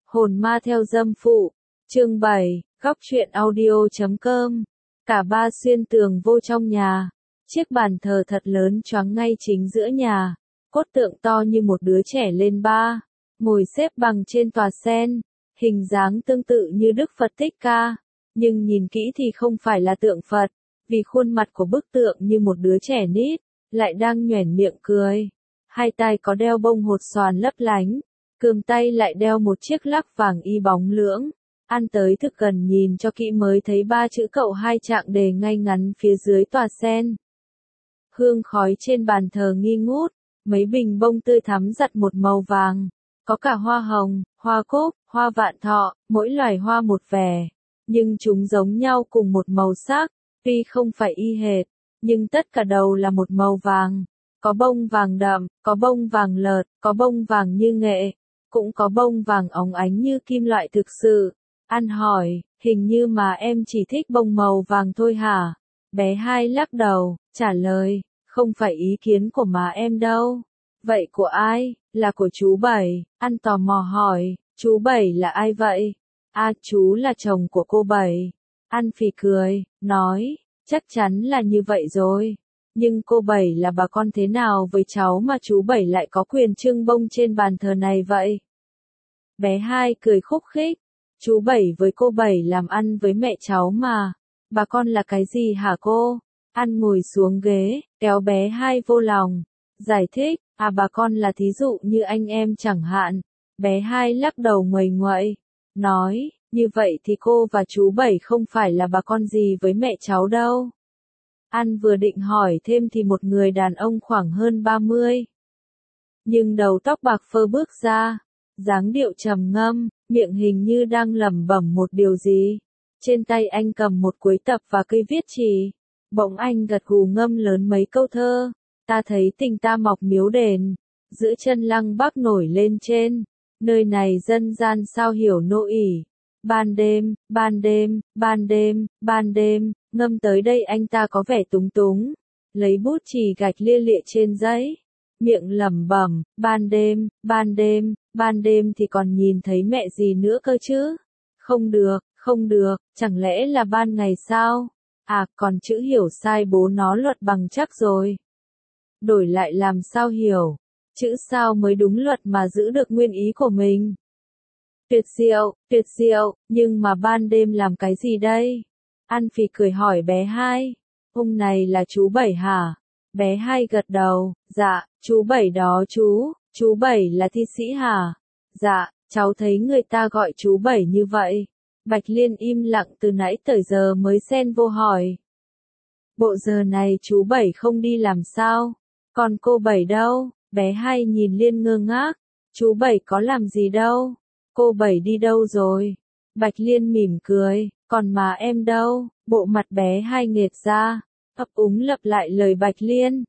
Hồn ma theo dâm phụ. Chương 7, góc truyện audio.com. Cả ba xuyên tường vô trong nhà. Chiếc bàn thờ thật lớn choáng ngay chính giữa nhà. Cốt tượng to như một đứa trẻ lên ba. Ngồi xếp bằng trên tòa sen. Hình dáng tương tự như Đức Phật Thích Ca. Nhưng nhìn kỹ thì không phải là tượng Phật. Vì khuôn mặt của bức tượng như một đứa trẻ nít. Lại đang nhoẻn miệng cười. Hai tay có đeo bông hột xoàn lấp lánh. Cườm tay lại đeo một chiếc lắc vàng y bóng lưỡng. Ăn tới thực gần nhìn cho kỹ mới thấy ba chữ cậu hai trạng đề ngay ngắn phía dưới tòa sen. Hương khói trên bàn thờ nghi ngút, mấy bình bông tươi thắm giặt một màu vàng. Có cả hoa hồng, hoa cúc, hoa vạn thọ, mỗi loài hoa một vẻ. Nhưng chúng giống nhau cùng một màu sắc, tuy không phải y hệt, nhưng tất cả đầu là một màu vàng. Có bông vàng đậm, có bông vàng lợt, có bông vàng như nghệ, cũng có bông vàng óng ánh như kim loại thực sự. Ăn hỏi, hình như mà em chỉ thích bông màu vàng thôi hả? Bé hai lắc đầu, trả lời, không phải ý kiến của má em đâu. Vậy của ai? Là của chú Bảy. Ăn tò mò hỏi, chú Bảy là ai vậy? À, chú là chồng của cô Bảy. Ăn phì cười, nói, chắc chắn là như vậy rồi. Nhưng cô Bảy là bà con thế nào với cháu mà chú Bảy lại có quyền trưng bông trên bàn thờ này vậy? Bé hai cười khúc khích. Chú Bảy với cô Bảy làm ăn với mẹ cháu mà. Bà con là cái gì hả cô? Ăn ngồi xuống ghế, kéo bé hai vô lòng. Giải thích, à bà con là thí dụ như anh em chẳng hạn. Bé hai lắc đầu nguầy nguậy. Nói, như vậy thì cô và chú Bảy không phải là bà con gì với mẹ cháu đâu. An vừa định hỏi thêm thì một người đàn ông khoảng hơn 30. Nhưng đầu tóc bạc phơ bước ra. Dáng điệu trầm ngâm, miệng hình như đang lẩm bẩm một điều gì. Trên tay anh cầm một cuối tập và cây viết chì. Bỗng anh gật gù ngâm lớn mấy câu thơ. Ta thấy tình ta mọc miếu đền. Giữa chân lăng Bắc nổi lên trên. Nơi này dân gian sao hiểu nô ỉ. Ban đêm, ban đêm, ban đêm, ban đêm. Ngâm tới đây anh ta có vẻ túng túng. Lấy bút chì gạch lia lịa trên giấy. Miệng lẩm bẩm, ban đêm, ban đêm, ban đêm thì còn nhìn thấy mẹ gì nữa cơ chứ? Không được, không được, chẳng lẽ là ban ngày sao? À, còn chữ hiểu sai bố nó luật bằng chắc rồi. Đổi lại làm sao hiểu? Chữ sao mới đúng luật mà giữ được nguyên ý của mình? Tuyệt diệu, nhưng mà ban đêm làm cái gì đây? An phì cười hỏi bé hai. Ông này là chú Bảy hả? Bé hai gật đầu, dạ, chú Bảy đó chú Bảy là thi sĩ hả? Dạ, cháu thấy người ta gọi chú Bảy như vậy. Bạch Liên im lặng từ nãy tới giờ mới xen vô hỏi. Bộ giờ này chú Bảy không đi làm sao? Còn cô Bảy đâu? Bé hai nhìn Liên ngơ ngác. Chú Bảy có làm gì đâu? Cô Bảy đi đâu rồi? Bạch Liên mỉm cười, còn mà em đâu? Bộ mặt bé hai nghệt ra. Ấp úng lặp lại lời Bạch Liên.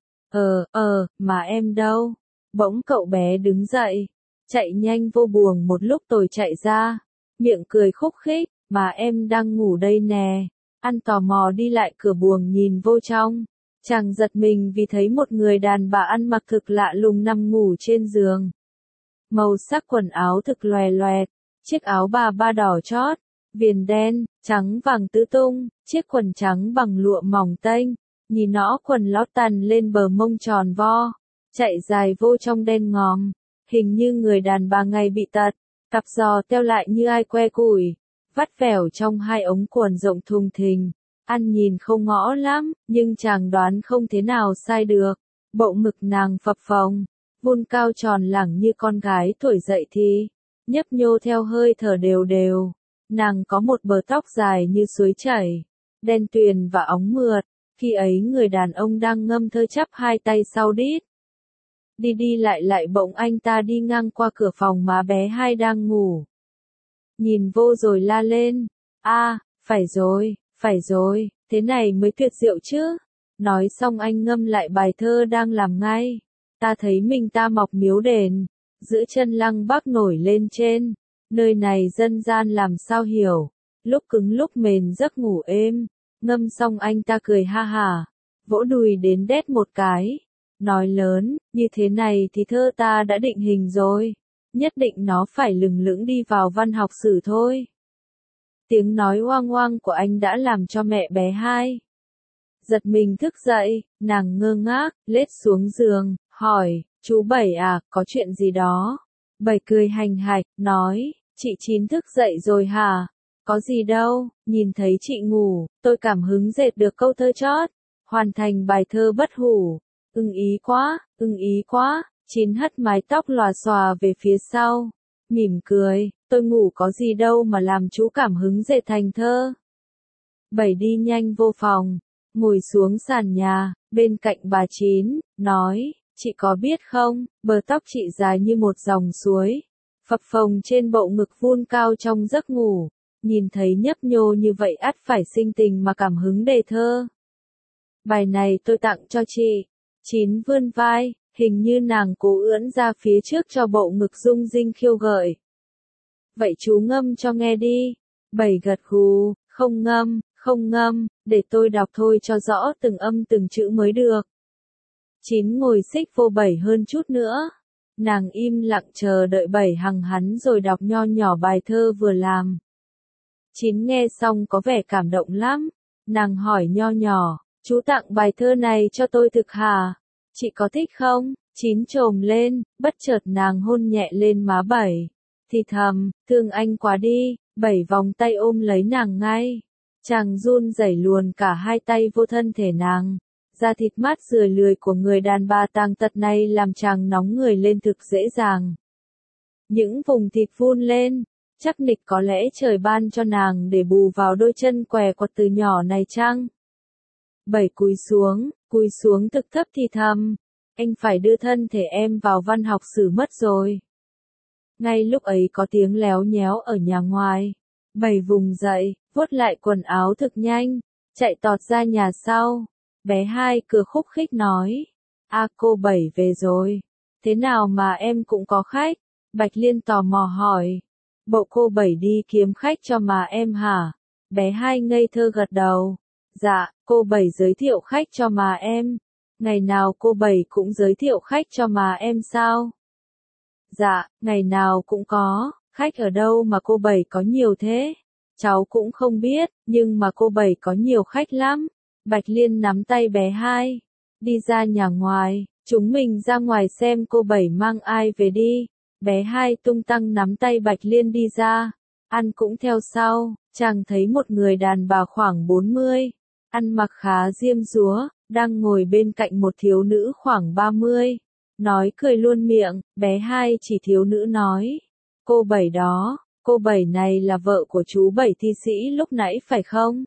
Mà em đâu? Bỗng cậu bé đứng dậy. Chạy nhanh vô buồng một lúc rồi chạy ra. Miệng cười khúc khích, mà em đang ngủ đây nè. Ăn tò mò đi lại cửa buồng nhìn vô trong. Chàng giật mình vì thấy một người đàn bà ăn mặc thực lạ lùng nằm ngủ trên giường. Màu sắc quần áo thực loè loẹt. Chiếc áo bà ba đỏ chót. Viền đen, trắng vàng tứ tung, chiếc quần trắng bằng lụa mỏng tênh, nhìn nó quần lót tằn lên bờ mông tròn vo, chạy dài vô trong đen ngòm, hình như người đàn bà ngày bị tật, cặp giò teo lại như ai que củi, vắt vẻo trong hai ống quần rộng thùng thình, ăn nhìn không ngõ lắm, nhưng chàng đoán không thế nào sai được, bộ ngực nàng phập phồng, vun cao tròn lẳng như con gái tuổi dậy thì, nhấp nhô theo hơi thở đều đều. Nàng có một bờ tóc dài như suối chảy, đen tuyền và óng mượt, khi ấy người đàn ông đang ngâm thơ chắp hai tay sau đít. Đi đi lại bỗng anh ta đi ngang qua cửa phòng má bé hai đang ngủ. Nhìn vô rồi la lên, phải rồi, thế này mới tuyệt diệu chứ. Nói xong anh ngâm lại bài thơ đang làm ngay. Ta thấy mình ta mọc miếu đền, giữa chân lăng Bắc nổi lên trên. Nơi này dân gian làm sao hiểu, lúc cứng lúc mềm giấc ngủ êm, ngâm xong anh ta cười ha hả, vỗ đùi đến đét một cái, nói lớn, như thế này thì thơ ta đã định hình rồi, nhất định nó phải lừng lững đi vào văn học sử thôi. Tiếng nói oang oang của anh đã làm cho mẹ bé Hai giật mình thức dậy, nàng ngơ ngác, lết xuống giường, hỏi, chú Bảy à, có chuyện gì đó? Bảy cười hành hạch, nói, chị Chín thức dậy rồi hả? Có gì đâu, nhìn thấy chị ngủ, tôi cảm hứng dệt được câu thơ chót, hoàn thành bài thơ bất hủ. Ưng ý quá, Chín hất mái tóc lòa xòa về phía sau, mỉm cười, tôi ngủ có gì đâu mà làm chú cảm hứng dệt thành thơ. Bảy đi nhanh vô phòng, ngồi xuống sàn nhà, bên cạnh bà Chín, nói, chị có biết không, bờ tóc chị dài như một dòng suối, phập phồng trên bộ ngực vun cao trong giấc ngủ, nhìn thấy nhấp nhô như vậy ắt phải sinh tình mà cảm hứng đề thơ. Bài này tôi tặng cho chị. Chín vươn vai, hình như nàng cố ưỡn ra phía trước cho bộ ngực rung rinh khiêu gợi. Vậy chú ngâm cho nghe đi. Bảy gật gù, không ngâm, để tôi đọc thôi cho rõ từng âm từng chữ mới được. Chín ngồi xích vô Bảy hơn chút nữa. Nàng im lặng chờ đợi Bảy hằng hắn rồi đọc nho nhỏ bài thơ vừa làm. Chín nghe xong có vẻ cảm động lắm. Nàng hỏi nho nhỏ, chú tặng bài thơ này cho tôi thực hả? Chị có thích không? Chín chồm lên, bất chợt nàng hôn nhẹ lên má Bảy. Thì thầm, thương anh quá đi, Bảy vòng tay ôm lấy nàng ngay. Chàng run rẩy luồn cả hai tay vô thân thể nàng. Da thịt mát rười lười của người đàn bà tàn tật này làm chàng nóng người lên thực dễ dàng. Những vùng thịt vun lên, chắc nịch có lẽ trời ban cho nàng để bù vào đôi chân què quặt từ nhỏ này chăng? Bảy cúi xuống thực thấp thì thầm, anh phải đưa thân thể em vào văn học sử mất rồi. Ngay lúc ấy có tiếng léo nhéo ở nhà ngoài. Bảy vùng dậy, vuốt lại quần áo thực nhanh, chạy tọt ra nhà sau. Bé Hai cười khúc khích nói, cô Bảy về rồi. Thế nào mà em cũng có khách? Bạch Liên tò mò hỏi. Bộ cô Bảy đi kiếm khách cho mà em hả? Bé Hai ngây thơ gật đầu. Dạ, cô Bảy giới thiệu khách cho mà em. Ngày nào cô Bảy cũng giới thiệu khách cho mà em sao? Dạ, ngày nào cũng có, khách ở đâu mà cô Bảy có nhiều thế? Cháu cũng không biết, nhưng mà cô Bảy có nhiều khách lắm. Bạch Liên nắm tay bé Hai. Đi ra nhà ngoài, chúng mình ra ngoài xem cô Bảy mang ai về đi. Bé Hai tung tăng nắm tay Bạch Liên đi ra. Ăn cũng theo sau, chàng thấy một người đàn bà khoảng 40, ăn mặc khá diêm dúa, đang ngồi bên cạnh một thiếu nữ khoảng 30. Nói cười luôn miệng, bé Hai chỉ thiếu nữ nói. Cô Bảy đó, cô Bảy này là vợ của chú Bảy thi sĩ lúc nãy phải không?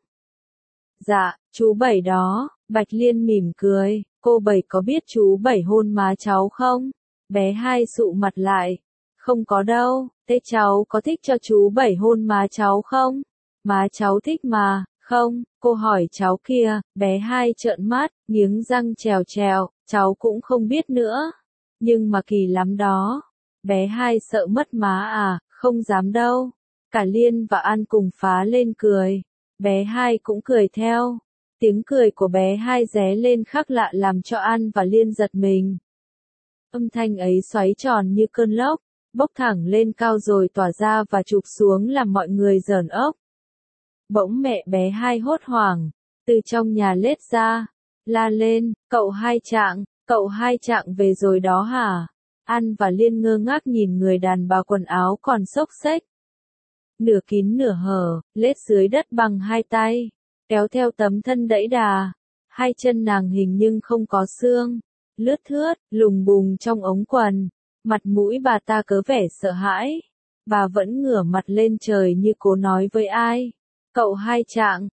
Dạ, chú Bảy đó, Bạch Liên mỉm cười, cô Bảy có biết chú Bảy hôn má cháu không? Bé Hai sụ mặt lại. Không có đâu, thế cháu có thích cho chú Bảy hôn má cháu không? Má cháu thích mà, không, cô hỏi cháu kia, bé Hai trợn mắt, nghiến răng trèo trèo, cháu cũng không biết nữa. Nhưng mà kỳ lắm đó. Bé Hai sợ mất má à, không dám đâu. Cả Liên và An cùng phá lên cười. Bé Hai cũng cười theo. Tiếng cười của bé Hai ré lên khác lạ làm cho An và Liên giật mình. Âm thanh ấy xoáy tròn như cơn lốc, bốc thẳng lên cao rồi tỏa ra và chụp xuống làm mọi người giởn ốc. Bỗng mẹ bé Hai hốt hoảng, từ trong nhà lết ra, la lên, cậu Hai Trạng về rồi đó hả? An và Liên ngơ ngác nhìn người đàn bà quần áo còn xốc xếch. Nửa kín nửa hở, lết dưới đất bằng hai tay, kéo theo tấm thân đẫy đà. Hai chân nàng hình nhưng không có xương, lướt thướt, lùng bùng trong ống quần. Mặt mũi bà ta cớ vẻ sợ hãi. Bà vẫn ngửa mặt lên trời như cố nói với ai. Cậu Hai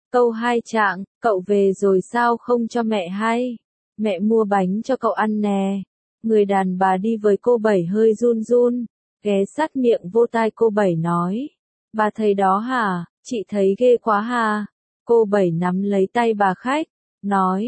Trạng, cậu về rồi sao không cho mẹ hay? Mẹ mua bánh cho cậu ăn nè. Người đàn bà đi với cô Bảy hơi run run, ghé sát miệng vô tai cô Bảy nói. Bà thấy đó hả, chị thấy ghê quá hà. Cô Bảy nắm lấy tay bà khách, nói,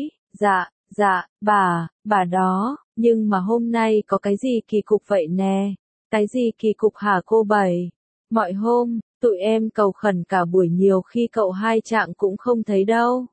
dạ, bà đó, nhưng mà hôm nay có cái gì kỳ cục vậy nè? Cái gì kỳ cục hả cô Bảy? Mọi hôm, tụi em cầu khẩn cả buổi nhiều khi cậu Hai Trạng cũng không thấy đâu.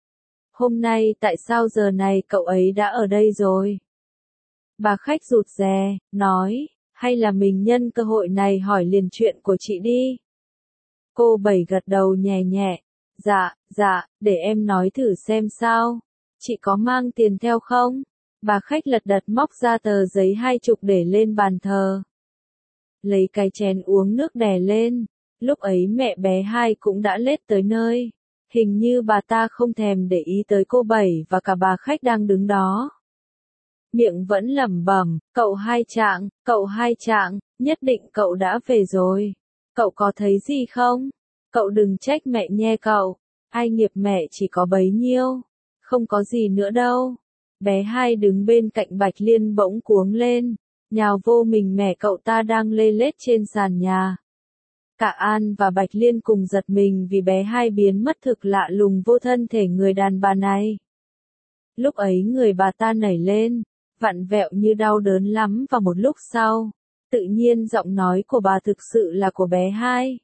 Hôm nay tại sao giờ này cậu ấy đã ở đây rồi? Bà khách rụt rè, nói, Hay là mình nhân cơ hội này hỏi liền chuyện của chị đi. Cô Bảy gật đầu nhẹ nhẹ. Dạ, để em nói thử xem sao. Chị có mang tiền theo không? Bà khách lật đật móc ra tờ giấy 20 để lên bàn thờ. Lấy cái chén uống nước đè lên. Lúc ấy mẹ bé Hai cũng đã lết tới nơi. Hình như bà ta không thèm để ý tới cô Bảy và cả bà khách đang đứng đó. Miệng vẫn lẩm bẩm, cậu Hai Trạng, nhất định cậu đã về rồi. Cậu có thấy gì không? Cậu đừng trách mẹ nhe cậu. Ai nghiệp mẹ chỉ có bấy nhiêu. Không có gì nữa đâu. Bé Hai đứng bên cạnh Bạch Liên bỗng cuống lên. Nhào vô mình mẹ cậu ta đang lê lết trên sàn nhà. Cả An và Bạch Liên cùng giật mình vì bé Hai biến mất thực lạ lùng vô thân thể người đàn bà này. Lúc ấy người bà ta nảy lên, vặn vẹo như đau đớn lắm và một lúc sau, tự nhiên giọng nói của bà thực sự là của bé Hai.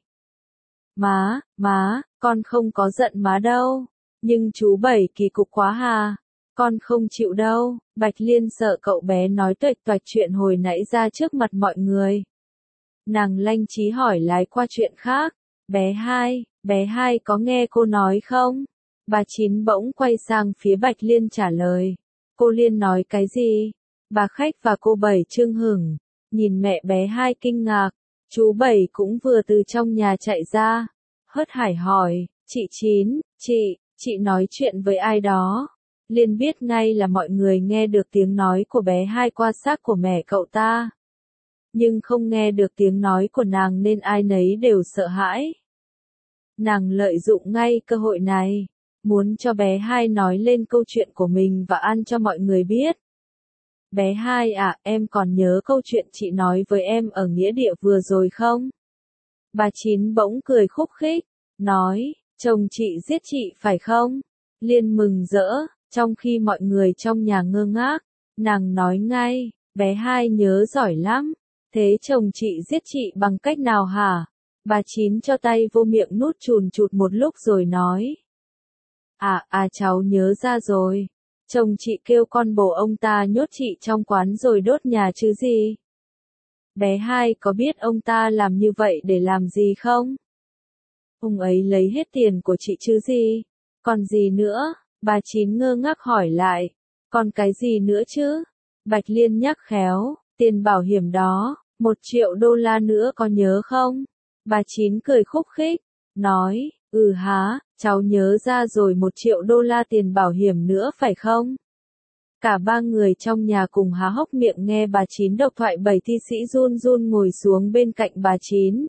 Má, con không có giận má đâu, nhưng chú Bảy kỳ cục quá hà, con không chịu đâu. Bạch Liên sợ cậu bé nói tuệch toạch chuyện hồi nãy ra trước mặt mọi người. Nàng lanh trí hỏi lái qua chuyện khác. Bé Hai có nghe cô nói không? Bà Chín bỗng quay sang phía Bạch Liên trả lời. Cô Liên nói cái gì? Bà khách và cô Bảy chưng hửng, nhìn mẹ bé Hai kinh ngạc. Chú Bảy cũng vừa từ trong nhà chạy ra. Hớt hải hỏi, chị Chín, chị nói chuyện với ai đó? Liên biết ngay là mọi người nghe được tiếng nói của bé Hai qua xác của mẹ cậu ta. Nhưng không nghe được tiếng nói của nàng nên ai nấy đều sợ hãi. Nàng lợi dụng ngay cơ hội này, muốn cho bé Hai nói lên câu chuyện của mình và ăn cho mọi người biết. Bé Hai à, em còn nhớ câu chuyện chị nói với em ở nghĩa địa vừa rồi không? Bà Chín bỗng cười khúc khích, nói, chồng chị giết chị phải không? Liên mừng rỡ, trong khi mọi người trong nhà ngơ ngác, nàng nói ngay, bé Hai nhớ giỏi lắm. Thế chồng chị giết chị bằng cách nào hả? Bà Chín cho tay vô miệng nuốt chùn chụt một lúc rồi nói. Cháu nhớ ra rồi. Chồng chị kêu con bồ ông ta nhốt chị trong quán rồi đốt nhà chứ gì? Bé Hai có biết ông ta làm như vậy để làm gì không? Ông ấy lấy hết tiền của chị chứ gì? Còn gì nữa? Bà Chín ngơ ngác hỏi lại. Còn cái gì nữa chứ? Bạch Liên nhắc khéo, tiền bảo hiểm đó. $1 triệu nữa có nhớ không? Bà Chín cười khúc khích, nói, hả, cháu nhớ ra rồi $1 triệu tiền bảo hiểm nữa phải không? Cả ba người trong nhà cùng há hốc miệng nghe bà Chín độc thoại. Bảy thi sĩ run run ngồi xuống bên cạnh bà Chín.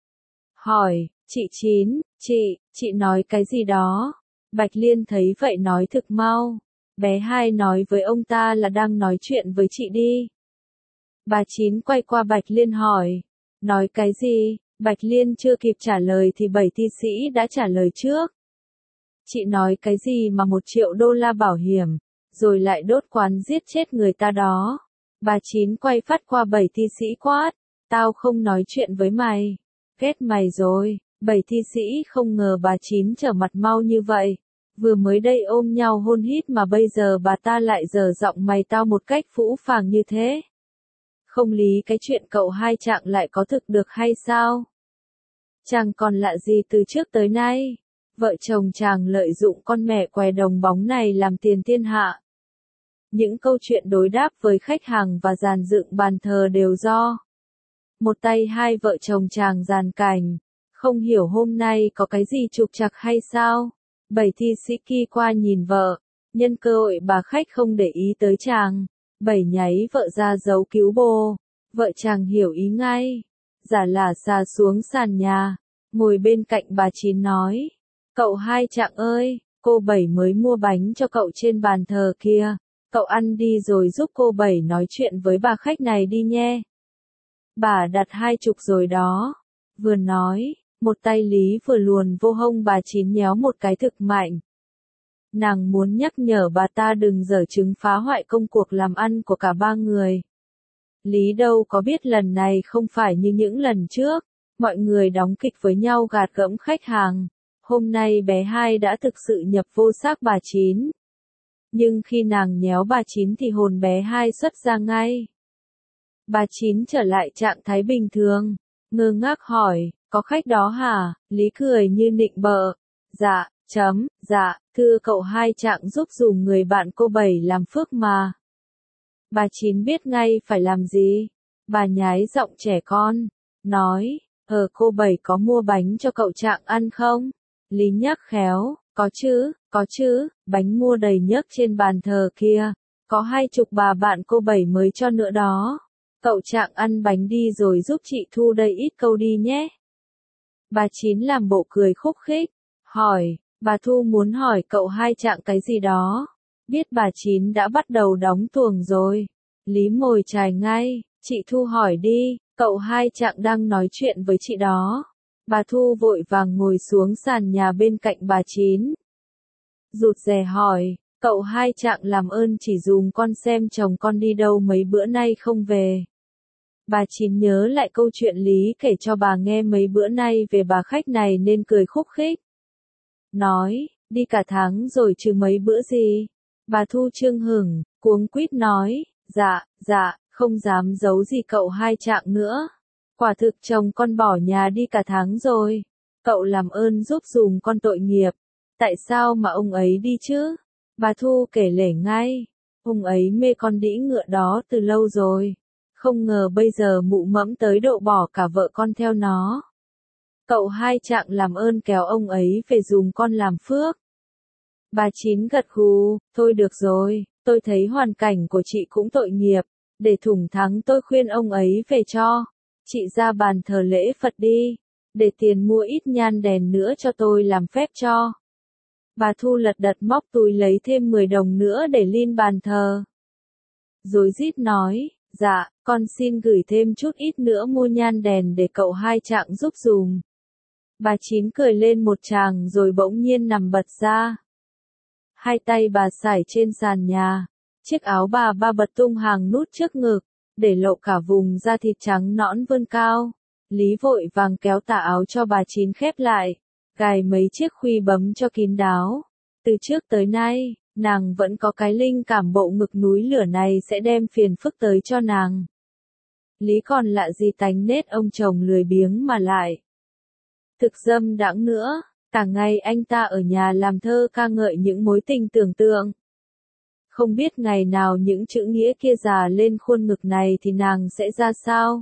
Hỏi, chị Chín, chị nói cái gì đó? Bạch Liên thấy vậy nói thực mau. Bé Hai nói với ông ta là đang nói chuyện với chị đi. Bà Chín quay qua Bạch Liên hỏi. Nói cái gì? Bạch Liên chưa kịp trả lời thì bảy thi sĩ đã trả lời trước. Chị nói cái gì mà $1 triệu bảo hiểm, rồi lại đốt quán giết chết người ta đó. Bà Chín quay phát qua bảy thi sĩ quát. Tao không nói chuyện với mày. Ghét mày rồi. Bảy thi sĩ không ngờ bà Chín trở mặt mau như vậy. Vừa mới đây ôm nhau hôn hít mà bây giờ bà ta lại dở giọng mày tao một cách phũ phàng như thế. Không lý cái chuyện cậu Hai Trạng lại có thực được hay sao? Chàng còn lạ gì từ trước tới nay? Vợ chồng chàng lợi dụng con mẹ què đồng bóng này làm tiền thiên hạ. Những câu chuyện đối đáp với khách hàng và dàn dựng bàn thờ đều do một tay hai vợ chồng chàng dàn cảnh. Không hiểu hôm nay có cái gì trục trặc hay sao? Bảy thi sĩ kia qua nhìn vợ. Nhân cơ hội bà khách không để ý tới chàng. Bảy nháy vợ ra giấu cứu bồ. Vợ chàng hiểu ý ngay. Giả lả xà xuống sàn nhà. Ngồi bên cạnh bà Chín nói. Cậu Hai Trạng ơi, cô Bảy mới mua bánh cho cậu trên bàn thờ kia. Cậu ăn đi rồi giúp cô Bảy nói chuyện với bà khách này đi nhé. Bà đặt 20 rồi đó. Vừa nói, một tay Lý vừa luồn vô hông bà Chín nhéo một cái thực mạnh. Nàng muốn nhắc nhở bà ta đừng giở trứng phá hoại công cuộc làm ăn của cả ba người. Lý đâu có biết lần này không phải như những lần trước, mọi người đóng kịch với nhau gạt gẫm khách hàng. Hôm nay bé Hai đã thực sự nhập vô xác bà Chín. Nhưng khi nàng nhéo bà Chín thì hồn bé Hai xuất ra ngay. Bà Chín trở lại trạng thái bình thường, ngơ ngác hỏi, có khách đó hả? Lý cười như nịnh bợ. Dạ, thưa cậu Hai Trạng giúp dùm người bạn cô Bảy làm phước mà. Bà Chín biết ngay phải làm gì. Bà nhái giọng trẻ con, nói, cô Bảy có mua bánh cho cậu Trạng ăn không? Lý nhắc khéo, có chứ, bánh mua đầy nhấc trên bàn thờ kia, có 20 bà bạn cô Bảy mới cho nữa đó. Cậu Trạng ăn bánh đi rồi giúp chị Thu đây ít câu đi nhé. Bà Chín làm bộ cười khúc khích, hỏi, bà Thu muốn hỏi cậu Hai Trạng cái gì đó. Biết bà Chín đã bắt đầu đóng tuồng rồi. Lý mồi chài ngay, chị Thu hỏi đi, cậu Hai Trạng đang nói chuyện với chị đó. Bà Thu vội vàng ngồi xuống sàn nhà bên cạnh bà Chín. Rụt rè hỏi, cậu Hai Trạng làm ơn chỉ dùm con xem chồng con đi đâu mấy bữa nay không về. Bà Chín nhớ lại câu chuyện Lý kể cho bà nghe mấy bữa nay về bà khách này nên cười khúc khích. Nói, đi cả tháng rồi chứ mấy bữa gì. Bà Thu trương hửng, cuống quýt nói, dạ, không dám giấu gì cậu Hai Trạng nữa. Quả thực chồng con bỏ nhà đi cả tháng rồi. Cậu làm ơn giúp dùm con tội nghiệp. Tại sao mà ông ấy đi chứ? Bà Thu kể lể ngay. Ông ấy mê con đĩ ngựa đó từ lâu rồi. Không ngờ bây giờ mụ mẫm tới độ bỏ cả vợ con theo nó. Cậu Hai Trạng làm ơn kéo ông ấy về dùm con làm phước. Bà Chín gật gù, thôi được rồi, tôi thấy hoàn cảnh của chị cũng tội nghiệp. Để thủng thắng tôi khuyên ông ấy về cho. Chị ra bàn thờ lễ Phật đi. Để tiền mua ít nhang đèn nữa cho tôi làm phép cho. Bà Thu lật đật móc túi lấy thêm 10 đồng nữa để lên bàn thờ. Rồi rít nói, dạ, con xin gửi thêm chút ít nữa mua nhang đèn để cậu Hai Trạng giúp dùm. Bà Chín cười lên một tràng rồi bỗng nhiên nằm bật ra. Hai tay bà sải trên sàn nhà. Chiếc áo bà bật tung hàng nút trước ngực, để lộ cả vùng da thịt trắng nõn vươn cao. Lý vội vàng kéo tà áo cho bà Chín khép lại, gài mấy chiếc khuy bấm cho kín đáo. Từ trước tới nay, nàng vẫn có cái linh cảm bộ ngực núi lửa này sẽ đem phiền phức tới cho nàng. Lý còn lạ gì tánh nết ông chồng lười biếng mà lại thực dâm đãng nữa, cả ngày anh ta ở nhà làm thơ ca ngợi những mối tình tưởng tượng. Không biết ngày nào những chữ nghĩa kia già lên khuôn ngực này thì nàng sẽ ra sao?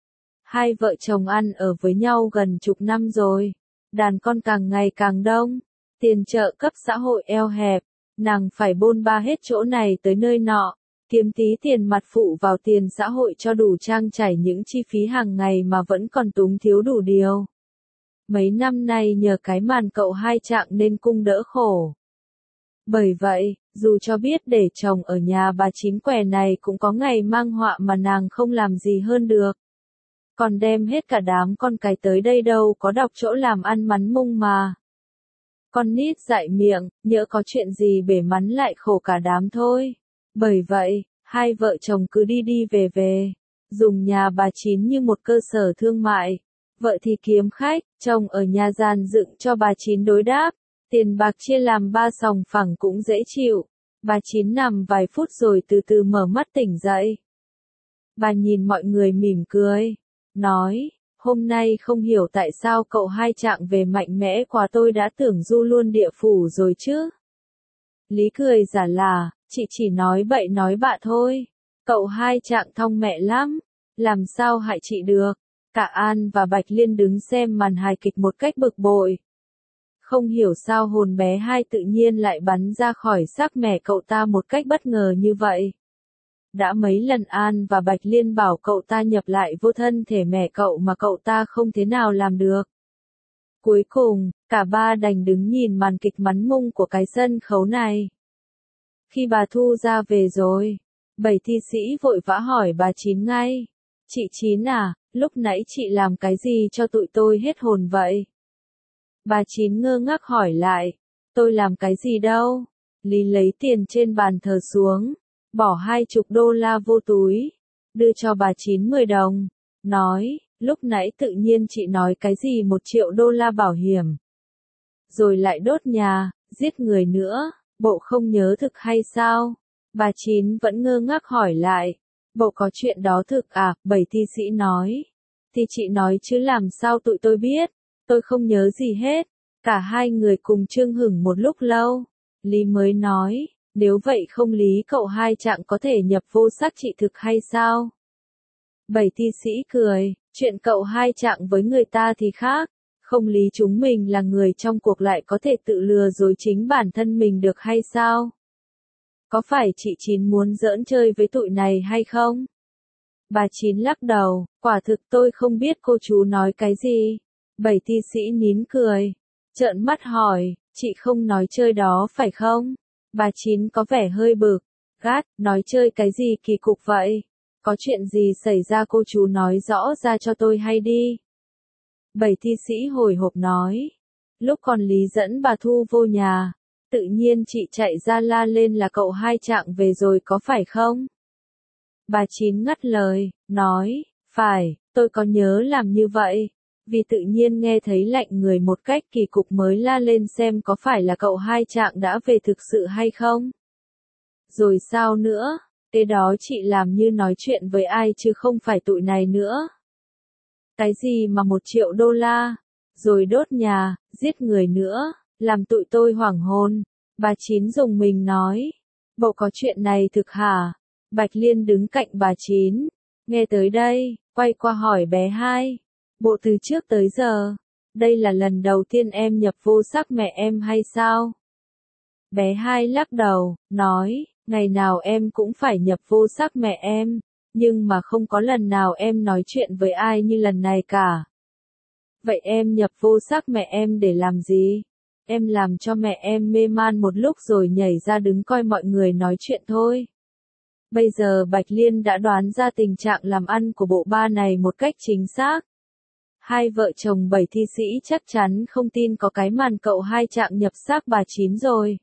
Hai vợ chồng ăn ở với nhau gần chục năm rồi, đàn con càng ngày càng đông, tiền trợ cấp xã hội eo hẹp, nàng phải bôn ba hết chỗ này tới nơi nọ, kiếm tí tiền mặt phụ vào tiền xã hội cho đủ trang trải những chi phí hàng ngày mà vẫn còn túng thiếu đủ điều. Mấy năm nay nhờ cái màn cậu Hai Trạng nên cung đỡ khổ. Bởi vậy, dù cho biết để chồng ở nhà bà Chín quẻ này cũng có ngày mang họa mà nàng không làm gì hơn được. Còn đem hết cả đám con cái tới đây đâu có đọc chỗ làm ăn mắn mung mà. Con nít dại miệng, nhỡ có chuyện gì bể mắn lại khổ cả đám thôi. Bởi vậy, hai vợ chồng cứ đi đi về về, dùng nhà bà Chín như một cơ sở thương mại. Vợ thì kiếm khách, chồng ở nhà dàn dựng cho bà Chín đối đáp. Tiền bạc chia làm 3 sòng phẳng cũng dễ chịu. Bà Chín nằm vài phút rồi từ từ mở mắt tỉnh dậy. Bà nhìn mọi người mỉm cười, nói, hôm nay không hiểu tại sao cậu Hai Trạng về mạnh mẽ quá, tôi đã tưởng du luôn địa phủ rồi chứ. Lý cười giả là, chị chỉ nói bậy nói bạ thôi. Cậu Hai Trạng thong mẹ lắm, làm sao hại chị được. Cả An và Bạch Liên đứng xem màn hài kịch một cách bực bội. Không hiểu sao hồn bé Hai tự nhiên lại bắn ra khỏi xác mẹ cậu ta một cách bất ngờ như vậy. Đã mấy lần An và Bạch Liên bảo cậu ta nhập lại vô thân thể mẹ cậu mà cậu ta không thế nào làm được. Cuối cùng, cả ba đành đứng nhìn màn kịch mắn mung của cái sân khấu này. Khi bà Thu ra về rồi, 7 thi sĩ vội vã hỏi bà Chín ngay. Chị Chín à, lúc nãy chị làm cái gì cho tụi tôi hết hồn vậy? Bà Chín ngơ ngác hỏi lại. Tôi làm cái gì đâu? Lý lấy tiền trên bàn thờ xuống, bỏ 20 đô la vô túi, đưa cho bà Chín 10 đồng, nói, lúc nãy tự nhiên chị nói cái gì 1 triệu đô la bảo hiểm. Rồi lại đốt nhà, giết người nữa, bộ không nhớ thực hay sao? Bà Chín vẫn ngơ ngác hỏi lại. Bộ có chuyện đó thực à, bảy thi sĩ nói. Thì chị nói chứ làm sao tụi tôi biết, tôi không nhớ gì hết. Cả hai người cùng chưng hửng một lúc lâu. Lý mới nói, nếu vậy không lý cậu hai trạng có thể nhập vô sắc trị thực hay sao? Bảy thi sĩ cười, chuyện cậu hai trạng với người ta thì khác. Không lý chúng mình là người trong cuộc lại có thể tự lừa dối chính bản thân mình được hay sao? Có phải chị Chín muốn giỡn chơi với tụi này hay không? Bà Chín lắc đầu, quả thực tôi không biết cô chú nói cái gì. Bảy thi sĩ nín cười, trợn mắt hỏi, chị không nói chơi đó phải không? Bà Chín có vẻ hơi bực, gắt, nói chơi cái gì kỳ cục vậy? Có chuyện gì xảy ra cô chú nói rõ ra cho tôi hay đi. Bảy thi sĩ hồi hộp nói, lúc còn Lý dẫn bà Thu vô nhà, tự nhiên chị chạy ra la lên là cậu hai trạng về rồi có phải không? Bà Chín ngắt lời, nói, phải, tôi có nhớ làm như vậy, vì tự nhiên nghe thấy lạnh người một cách kỳ cục mới la lên xem có phải là cậu hai trạng đã về thực sự hay không. Rồi sao nữa, thế đó chị làm như nói chuyện với ai chứ không phải tụi này nữa. Cái gì mà $1 triệu, rồi đốt nhà, giết người nữa, làm tụi tôi hoảng hồn. Bà Chín rùng mình nói, bộ có chuyện này thực hả? Bạch Liên đứng cạnh bà Chín, nghe tới đây, quay qua hỏi bé hai, bộ từ trước tới giờ, đây là lần đầu tiên em nhập vô sắc mẹ em hay sao? Bé hai lắc đầu, nói, ngày nào em cũng phải nhập vô sắc mẹ em, nhưng mà không có lần nào em nói chuyện với ai như lần này cả. Vậy em nhập vô sắc mẹ em để làm gì? Em làm cho mẹ em mê man một lúc rồi nhảy ra đứng coi mọi người nói chuyện thôi. Bây giờ Bạch Liên đã đoán ra tình trạng làm ăn của bộ ba này một cách chính xác. Hai vợ chồng bảy thi sĩ chắc chắn không tin có cái màn cậu hai trạng nhập xác bà Chín rồi.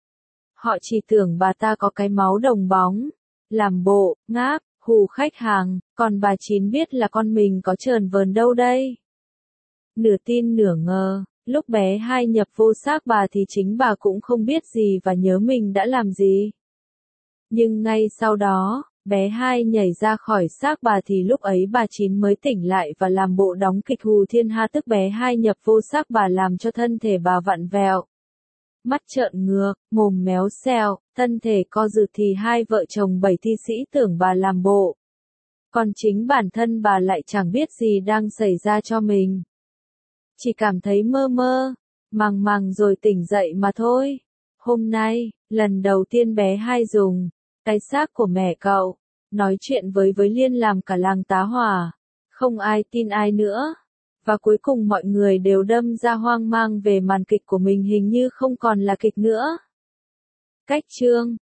Họ chỉ tưởng bà ta có cái máu đồng bóng, làm bộ, ngáp, hù khách hàng, còn bà Chín biết là con mình có chờn vờn đâu đây. Nửa tin nửa ngờ, lúc bé hai nhập vô xác bà thì chính bà cũng không biết gì và nhớ mình đã làm gì. Nhưng ngay sau đó, bé hai nhảy ra khỏi xác bà thì lúc ấy bà Chín mới tỉnh lại và làm bộ đóng kịch hù thiên ha, tức bé hai nhập vô xác bà làm cho thân thể bà vặn vẹo. Mắt trợn ngược, mồm méo xẹo, thân thể co rụt thì hai vợ chồng bảy thi sĩ tưởng bà làm bộ. Còn chính bản thân bà lại chẳng biết gì đang xảy ra cho mình. Chỉ cảm thấy mơ mơ, màng màng rồi tỉnh dậy mà thôi. Hôm nay, lần đầu tiên bé hai dùng cái xác của mẹ cậu nói chuyện với Liên làm cả làng tá hỏa. Không ai tin ai nữa. Và cuối cùng mọi người đều đâm ra hoang mang về màn kịch của mình hình như không còn là kịch nữa. Cách chương